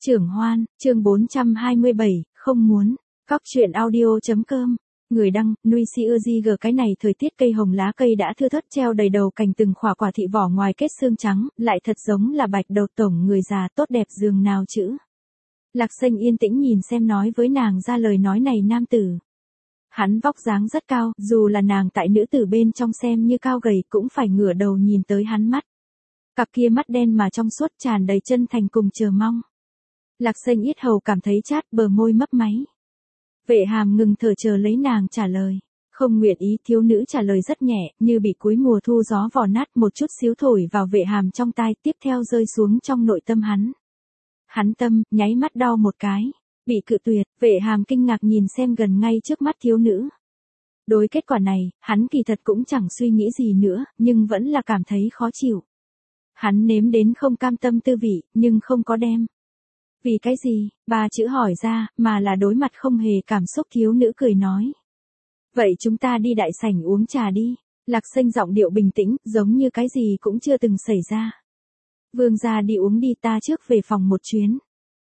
Trưởng Hoan, chương 427, không muốn. Cóc truyện audio.com. Người đăng, nuôi CUG. Cái này thời tiết cây hồng lá cây đã thưa thớt treo đầy đầu cành, từng khỏa quả thị vỏ ngoài kết xương trắng, lại thật giống là bạch đầu tổng người già tốt đẹp giường nào chữ. Lạc Xanh yên tĩnh nhìn xem nói với nàng ra lời nói này nam tử. Hắn vóc dáng rất cao, dù là nàng tại nữ tử bên trong xem như cao gầy cũng phải ngửa đầu nhìn tới hắn mắt. Cặp kia mắt đen mà trong suốt tràn đầy chân thành cùng chờ mong. Lạc Xanh yết hầu cảm thấy chát, bờ môi mấp máy. Vệ Hàm ngừng thở chờ lấy nàng trả lời. Không nguyện ý, thiếu nữ trả lời rất nhẹ, như bị cuối mùa thu gió vò nát một chút xíu thổi vào Vệ Hàm trong tai, tiếp theo rơi xuống trong nội tâm hắn. Hắn tâm, nháy mắt đau một cái. Bị cự tuyệt, Vệ Hàm kinh ngạc nhìn xem gần ngay trước mắt thiếu nữ. Đối kết quả này, hắn kỳ thật cũng chẳng suy nghĩ gì nữa, nhưng vẫn là cảm thấy khó chịu. Hắn nếm đến không cam tâm tư vị, nhưng không có đem. Vì cái gì, ba chữ hỏi ra, mà là đối mặt không hề cảm xúc thiếu nữ cười nói. Vậy chúng ta đi đại sảnh uống trà đi. Lạc Xanh giọng điệu bình tĩnh, giống như cái gì cũng chưa từng xảy ra. Vương gia đi uống đi, ta trước về phòng một chuyến.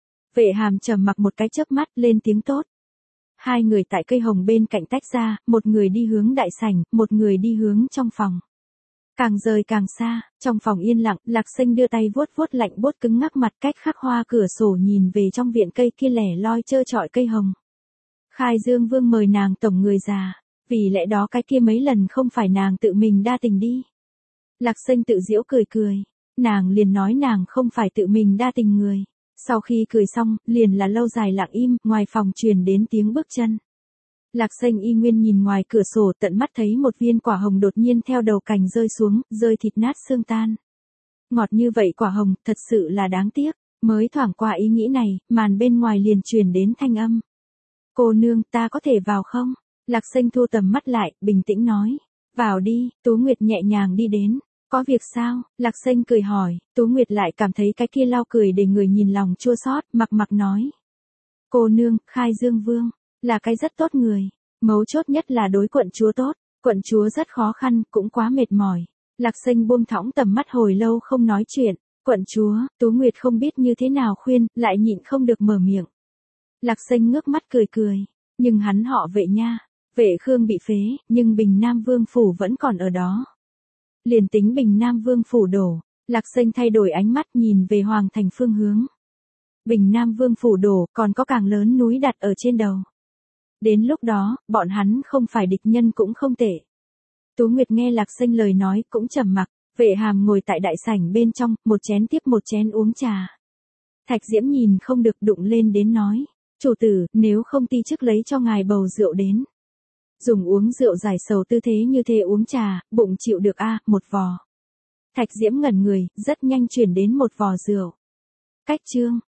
Vệ Hàm trầm mặc một cái chớp mắt, lên tiếng tốt. Hai người tại cây hồng bên cạnh tách ra, một người đi hướng đại sảnh, một người đi hướng trong phòng. Càng rời càng xa, trong phòng yên lặng, Lạc Xanh đưa tay vuốt vuốt lạnh buốt cứng ngắc mặt, cách khắc hoa cửa sổ nhìn về trong viện cây kia lẻ loi trơ trọi cây hồng. Khai Dương Vương mời nàng tổng người già, vì lẽ đó cái kia mấy lần không phải nàng tự mình đa tình đi. Lạc Xanh tự giễu cười cười, nàng liền nói nàng không phải tự mình đa tình người. Sau khi cười xong, liền là lâu dài lặng im, ngoài phòng truyền đến tiếng bước chân. Lạc Xanh y nguyên nhìn ngoài cửa sổ, tận mắt thấy một viên quả hồng đột nhiên theo đầu cành rơi xuống, rơi thịt nát xương tan. Ngọt như vậy quả hồng, thật sự là đáng tiếc. Mới thoảng qua ý nghĩ này, màn bên ngoài liền truyền đến thanh âm. Cô nương, ta có thể vào không? Lạc Xanh thu tầm mắt lại, bình tĩnh nói. Vào đi. Tú Nguyệt nhẹ nhàng đi đến. Có việc sao? Lạc Xanh cười hỏi. Tú Nguyệt lại cảm thấy cái kia lau cười để người nhìn lòng chua xót, mặc nói. Cô nương, Khai Dương Vương là cái rất tốt người. Mấu chốt nhất là đối quận chúa tốt. Quận chúa rất khó khăn, cũng quá mệt mỏi. Lạc Xanh buông thõng tầm mắt hồi lâu không nói chuyện. Quận chúa, Tú Nguyệt không biết như thế nào khuyên, lại nhịn không được mở miệng. Lạc Xanh ngước mắt cười cười. Nhưng hắn họ Vệ nha. Vệ Khương bị phế, nhưng Bình Nam Vương phủ vẫn còn ở đó. Liền tính Bình Nam Vương phủ đổ, Lạc Xanh thay đổi ánh mắt nhìn về Hoàng thành phương hướng. Bình Nam Vương phủ đổ, còn có càng lớn núi đặt ở trên đầu. Đến lúc đó, bọn hắn không phải địch nhân cũng không tệ. Tú Nguyệt nghe Lạc Xanh lời nói cũng trầm mặc. Vệ Hàm ngồi tại đại sảnh bên trong, một chén tiếp một chén uống trà. Thạch Diễm nhìn không được đụng lên đến nói. Chủ tử, nếu không ti chức lấy cho ngài bầu rượu đến. Dùng uống rượu giải sầu tư thế như thế uống trà, bụng chịu được một vò. Thạch Diễm ngẩn người, rất nhanh chuyển đến một vò rượu. Cách chương.